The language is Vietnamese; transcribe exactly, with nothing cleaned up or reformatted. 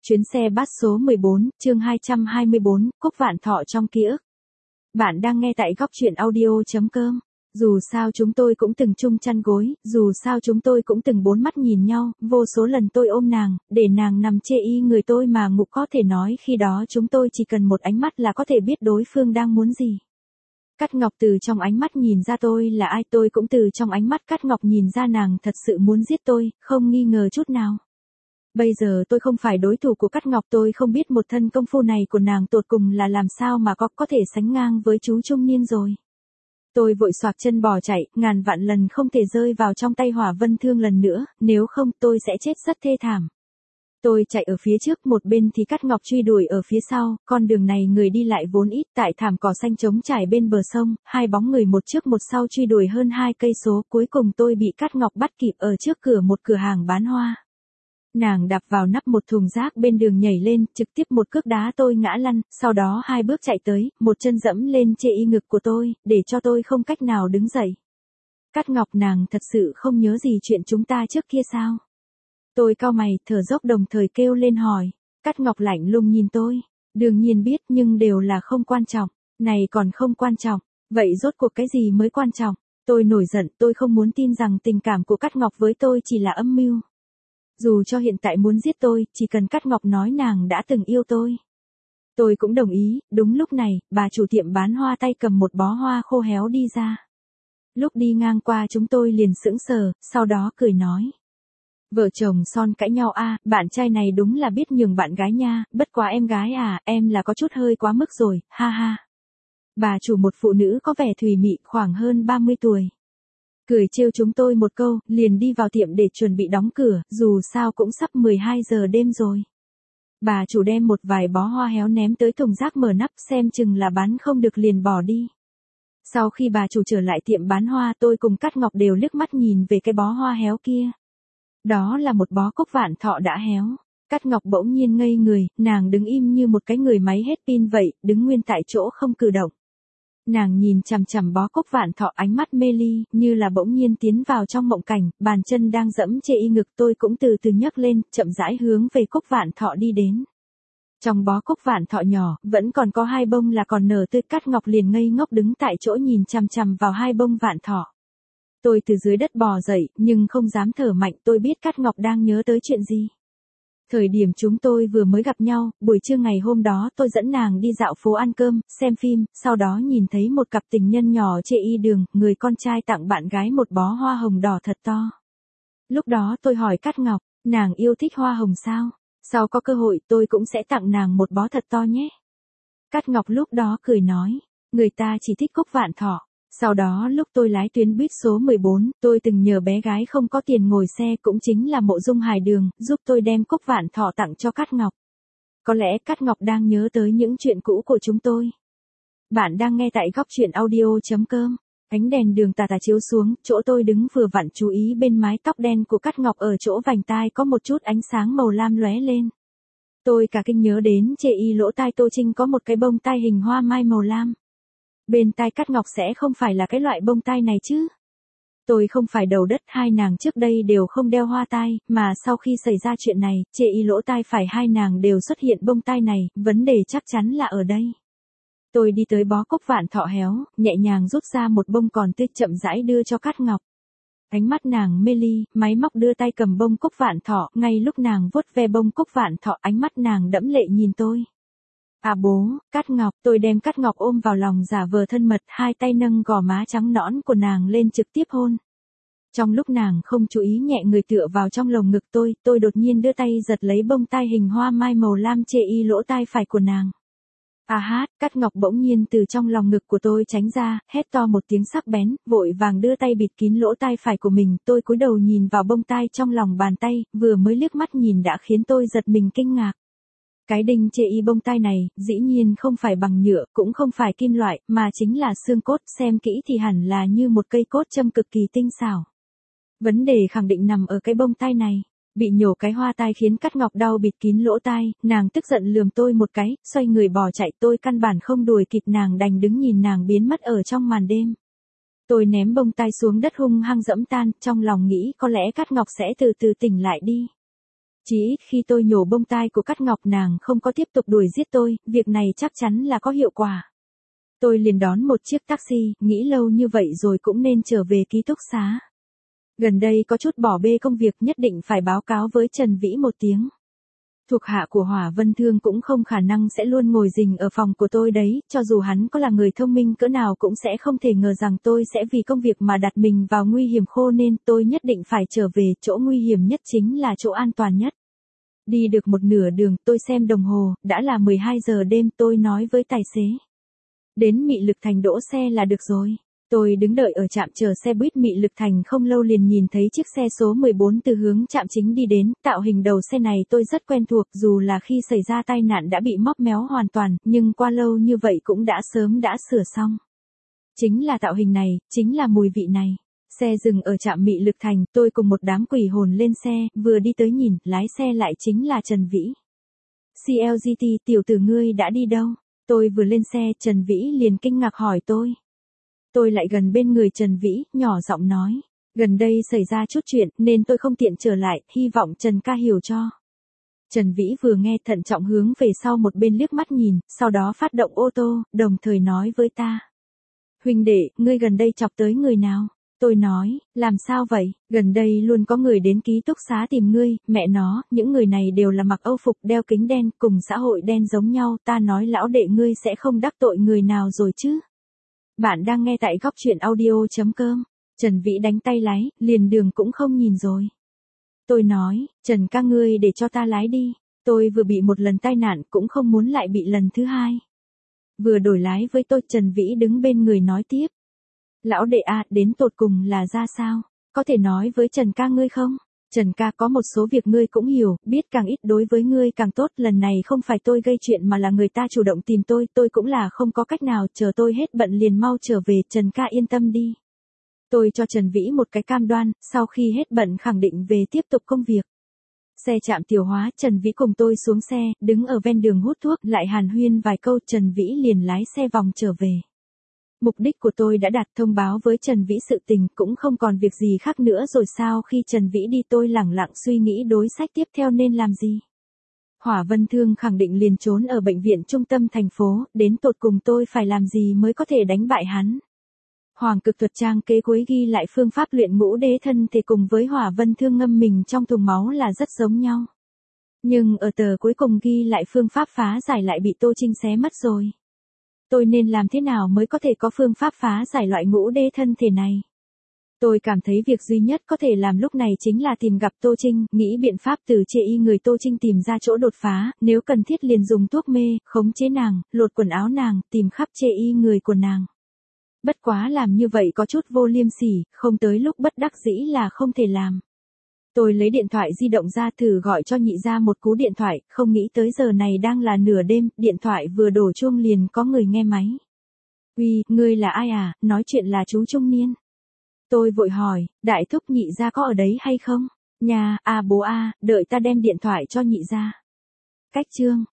Chuyến xe bus số mười bốn, chương hai trăm hai mươi bốn, Cúc Vạn Thọ trong ký ức. Bạn đang nghe tại góc truyện audio chấm com. Dù sao chúng tôi cũng từng chung chăn gối, dù sao chúng tôi cũng từng bốn mắt nhìn nhau, vô số lần tôi ôm nàng, để nàng nằm chê y người tôi mà ngủ, có thể nói khi đó chúng tôi chỉ cần một ánh mắt là có thể biết đối phương đang muốn gì. Cát Ngọc từ trong ánh mắt nhìn ra tôi là ai, tôi cũng từ trong ánh mắt Cát Ngọc nhìn ra nàng thật sự muốn giết tôi, không nghi ngờ chút nào. Bây giờ tôi không phải đối thủ của Cát Ngọc, tôi không biết một thân công phu này của nàng tột cùng là làm sao mà có có thể sánh ngang với chú trung niên rồi. Tôi vội xoạc chân bỏ chạy, ngàn vạn lần không thể rơi vào trong tay Hỏa Vân Thương lần nữa, nếu không tôi sẽ chết rất thê thảm. Tôi chạy ở phía trước, một bên thì Cát Ngọc truy đuổi ở phía sau, con đường này người đi lại vốn ít, tại thảm cỏ xanh trống trải bên bờ sông, hai bóng người một trước một sau truy đuổi hơn hai cây số, cuối cùng tôi bị Cát Ngọc bắt kịp ở trước cửa một cửa hàng bán hoa. Nàng đạp vào nắp một thùng rác bên đường nhảy lên, trực tiếp một cước đá tôi ngã lăn, sau đó hai bước chạy tới, một chân dẫm lên chê y ngực của tôi, để cho tôi không cách nào đứng dậy. Cát Ngọc, nàng thật sự không nhớ gì chuyện chúng ta trước kia sao? Tôi cau mày, thở dốc đồng thời kêu lên hỏi. Cát Ngọc lạnh lùng nhìn tôi. Đương nhiên biết, nhưng đều là không quan trọng. Này còn không quan trọng. Vậy rốt cuộc cái gì mới quan trọng? Tôi nổi giận, tôi không muốn tin rằng tình cảm của Cát Ngọc với tôi chỉ là âm mưu. Dù cho hiện tại muốn giết tôi, chỉ cần Cát Ngọc nói nàng đã từng yêu tôi. Tôi cũng đồng ý. Đúng lúc này, bà chủ tiệm bán hoa tay cầm một bó hoa khô héo đi ra. Lúc đi ngang qua chúng tôi liền sững sờ, sau đó cười nói. Vợ chồng son cãi nhau a, à, bạn trai này đúng là biết nhường bạn gái nha, bất quá em gái à, em là có chút hơi quá mức rồi, ha ha. Bà chủ, một phụ nữ có vẻ thùy mị, khoảng hơn ba mươi tuổi. Cười trêu chúng tôi một câu, liền đi vào tiệm để chuẩn bị đóng cửa, dù sao cũng sắp mười hai giờ đêm rồi. Bà chủ đem một vài bó hoa héo ném tới thùng rác mở nắp, xem chừng là bán không được liền bỏ đi. Sau khi bà chủ trở lại tiệm bán hoa, tôi cùng Cát Ngọc đều liếc mắt nhìn về cái bó hoa héo kia. Đó là một bó Cúc Vạn Thọ đã héo. Cát Ngọc bỗng nhiên ngây người, nàng đứng im như một cái người máy hết pin vậy, đứng nguyên tại chỗ không cử động. Nàng nhìn chằm chằm bó Cúc Vạn Thọ, ánh mắt mê ly, như là bỗng nhiên tiến vào trong mộng cảnh, bàn chân đang dẫm chê y ngực, tôi cũng từ từ nhấc lên, chậm rãi hướng về Cúc Vạn Thọ đi đến. Trong bó Cúc Vạn Thọ nhỏ, vẫn còn có hai bông là còn nở tươi. Cát Ngọc liền ngây ngốc đứng tại chỗ nhìn chằm chằm vào hai bông vạn thọ. Tôi từ dưới đất bò dậy, nhưng không dám thở mạnh, tôi biết Cát Ngọc đang nhớ tới chuyện gì. Thời điểm chúng tôi vừa mới gặp nhau, buổi trưa ngày hôm đó tôi dẫn nàng đi dạo phố ăn cơm, xem phim, sau đó nhìn thấy một cặp tình nhân nhỏ chê y đường, người con trai tặng bạn gái một bó hoa hồng đỏ thật to. Lúc đó tôi hỏi Cát Ngọc, nàng yêu thích hoa hồng sao? Sau có cơ hội tôi cũng sẽ tặng nàng một bó thật to nhé. Cát Ngọc lúc đó cười nói, người ta chỉ thích Cúc Vạn Thọ. Sau đó lúc tôi lái tuyến buýt số mười bốn, tôi từng nhờ bé gái không có tiền ngồi xe, cũng chính là Mộ Dung Hải Đường, giúp tôi đem Cúc Vạn Thọ tặng cho Cát Ngọc. Có lẽ Cát Ngọc đang nhớ tới những chuyện cũ của chúng tôi. Bạn đang nghe tại góc truyện audio chấm com. Ánh đèn đường tà tà chiếu xuống, chỗ tôi đứng vừa vặn chú ý bên mái tóc đen của Cát Ngọc, ở chỗ vành tai có một chút ánh sáng màu lam lóe lên. Tôi cả kinh nhớ đến chê y lỗ tai Tô Trinh có một cái bông tai hình hoa mai màu lam. Bên tai Cát Ngọc sẽ không phải là cái loại bông tai này chứ? Tôi không phải đầu đất, hai nàng trước đây đều không đeo hoa tai, mà sau khi xảy ra chuyện này, chê y lỗ tai phải hai nàng đều xuất hiện bông tai này, vấn đề chắc chắn là ở đây. Tôi đi tới bó Cúc Vạn Thọ héo, nhẹ nhàng rút ra một bông còn tươi, chậm rãi đưa cho Cát Ngọc. Ánh mắt nàng mê ly, máy móc đưa tay cầm bông Cúc Vạn Thọ, ngay lúc nàng vuốt ve bông Cúc Vạn Thọ, ánh mắt nàng đẫm lệ nhìn tôi. À bố, Cát Ngọc, tôi đem Cát Ngọc ôm vào lòng giả vờ thân mật, hai tay nâng gò má trắng nõn của nàng lên trực tiếp hôn. Trong lúc nàng không chú ý nhẹ người tựa vào trong lồng ngực tôi, tôi đột nhiên đưa tay giật lấy bông tai hình hoa mai màu lam chê y lỗ tai phải của nàng. À hát, Cát Ngọc bỗng nhiên từ trong lòng ngực của tôi tránh ra, hét to một tiếng sắc bén, vội vàng đưa tay bịt kín lỗ tai phải của mình, tôi cúi đầu nhìn vào bông tai trong lòng bàn tay, vừa mới liếc mắt nhìn đã khiến tôi giật mình kinh ngạc. Cái đinh chê y bông tai này, dĩ nhiên không phải bằng nhựa, cũng không phải kim loại, mà chính là xương cốt, xem kỹ thì hẳn là như một cây cốt châm cực kỳ tinh xảo. Vấn đề khẳng định nằm ở cái bông tai này. Bị nhổ cái hoa tai khiến Cát Ngọc đau bịt kín lỗ tai, nàng tức giận lườm tôi một cái, xoay người bỏ chạy, tôi căn bản không đuổi kịp nàng, đành đứng nhìn nàng biến mất ở trong màn đêm. Tôi ném bông tai xuống đất hung hăng dẫm tan, trong lòng nghĩ có lẽ Cát Ngọc sẽ từ từ tỉnh lại đi. Chỉ ít khi tôi nhổ bông tai của Cát Ngọc nàng không có tiếp tục đuổi giết tôi, việc này chắc chắn là có hiệu quả. Tôi liền đón một chiếc taxi, nghĩ lâu như vậy rồi cũng nên trở về ký túc xá. Gần đây có chút bỏ bê công việc, nhất định phải báo cáo với Trần Vĩ một tiếng. Thuộc hạ của Hỏa Vân Thương cũng không khả năng sẽ luôn ngồi rình ở phòng của tôi đấy, cho dù hắn có là người thông minh cỡ nào cũng sẽ không thể ngờ rằng tôi sẽ vì công việc mà đặt mình vào nguy hiểm, khô nên tôi nhất định phải trở về. Chỗ nguy hiểm nhất chính là chỗ an toàn nhất. Đi được một nửa đường, tôi xem đồng hồ, đã là mười hai giờ đêm. Tôi nói với tài xế, đến Mị Lực Thành đỗ xe là được rồi. Tôi đứng đợi ở trạm chờ xe buýt Mị Lực Thành không lâu liền nhìn thấy chiếc xe số mười bốn từ hướng trạm chính đi đến. Tạo hình đầu xe này tôi rất quen thuộc, dù là khi xảy ra tai nạn đã bị móp méo hoàn toàn, nhưng qua lâu như vậy cũng đã sớm đã sửa xong. Chính là tạo hình này, chính là mùi vị này. Xe dừng ở trạm Mị Lực Thành, tôi cùng một đám quỷ hồn lên xe, vừa đi tới nhìn, lái xe lại chính là Trần Vĩ. xê lờ giê tê, tiểu tử ngươi đã đi đâu? Tôi vừa lên xe, Trần Vĩ liền kinh ngạc hỏi tôi. Tôi lại gần bên người Trần Vĩ, nhỏ giọng nói, gần đây xảy ra chút chuyện nên tôi không tiện trở lại, hy vọng Trần ca hiểu cho. Trần Vĩ vừa nghe thận trọng hướng về sau một bên liếc mắt nhìn, sau đó phát động ô tô, đồng thời nói với ta. Huynh đệ, ngươi gần đây chọc tới người nào? Tôi nói, làm sao vậy? Gần đây luôn có người đến ký túc xá tìm ngươi, mẹ nó, những người này đều là mặc âu phục, đeo kính đen, cùng xã hội đen giống nhau. Ta nói lão đệ ngươi sẽ không đắc tội người nào rồi chứ? Bạn đang nghe tại góc truyện audio chấm com. Trần Vĩ đánh tay lái, liền đường cũng không nhìn rồi. Tôi nói, Trần ca ngươi để cho ta lái đi. Tôi vừa bị một lần tai nạn cũng không muốn lại bị lần thứ hai. Vừa đổi lái với tôi, Trần Vĩ đứng bên người nói tiếp. Lão đệ à, đến tột cùng là ra sao? Có thể nói với Trần ca ngươi không? Trần ca, có một số việc ngươi cũng hiểu, biết càng ít đối với ngươi càng tốt. Lần này không phải tôi gây chuyện mà là người ta chủ động tìm tôi, tôi cũng là không có cách nào, chờ tôi hết bận liền mau trở về. Trần ca yên tâm đi. Tôi cho Trần Vĩ một cái cam đoan, sau khi hết bận khẳng định về tiếp tục công việc. Xe chạm Tiểu Hóa, Trần Vĩ cùng tôi xuống xe, đứng ở ven đường hút thuốc, lại hàn huyên vài câu, Trần Vĩ liền lái xe vòng trở về. Mục đích của tôi đã đạt, thông báo với Trần Vĩ sự tình, cũng không còn việc gì khác nữa rồi sao? Khi Trần Vĩ đi tôi lẳng lặng suy nghĩ đối sách tiếp theo nên làm gì. Hỏa Vân Thương khẳng định liền trốn ở bệnh viện trung tâm thành phố, đến tột cùng tôi phải làm gì mới có thể đánh bại hắn. Hoàng Cực Thuật trang kế cuối ghi lại phương pháp luyện ngũ đế thân thể cùng với Hỏa Vân Thương ngâm mình trong thùng máu là rất giống nhau. Nhưng ở tờ cuối cùng ghi lại phương pháp phá giải lại bị Tô Trinh xé mất rồi. Tôi nên làm thế nào mới có thể có phương pháp phá giải loại ngũ đế thân thể này? Tôi cảm thấy việc duy nhất có thể làm lúc này chính là tìm gặp Tô Trinh, nghĩ biện pháp từ chê y người Tô Trinh tìm ra chỗ đột phá, nếu cần thiết liền dùng thuốc mê, khống chế nàng, lột quần áo nàng, tìm khắp chê y người của nàng. Bất quá làm như vậy có chút vô liêm sỉ, không tới lúc bất đắc dĩ là không thể làm. Tôi lấy điện thoại di động ra thử gọi cho nhị gia một cú điện thoại, không nghĩ tới giờ này đang là nửa đêm, điện thoại vừa đổ chuông liền có người nghe máy. Uy, ngươi là ai à, nói chuyện là chú trung niên. Tôi vội hỏi, đại thúc nhị gia có ở đấy hay không? Nhà, à bố à, đợi ta đem điện thoại cho nhị gia. Cách chương.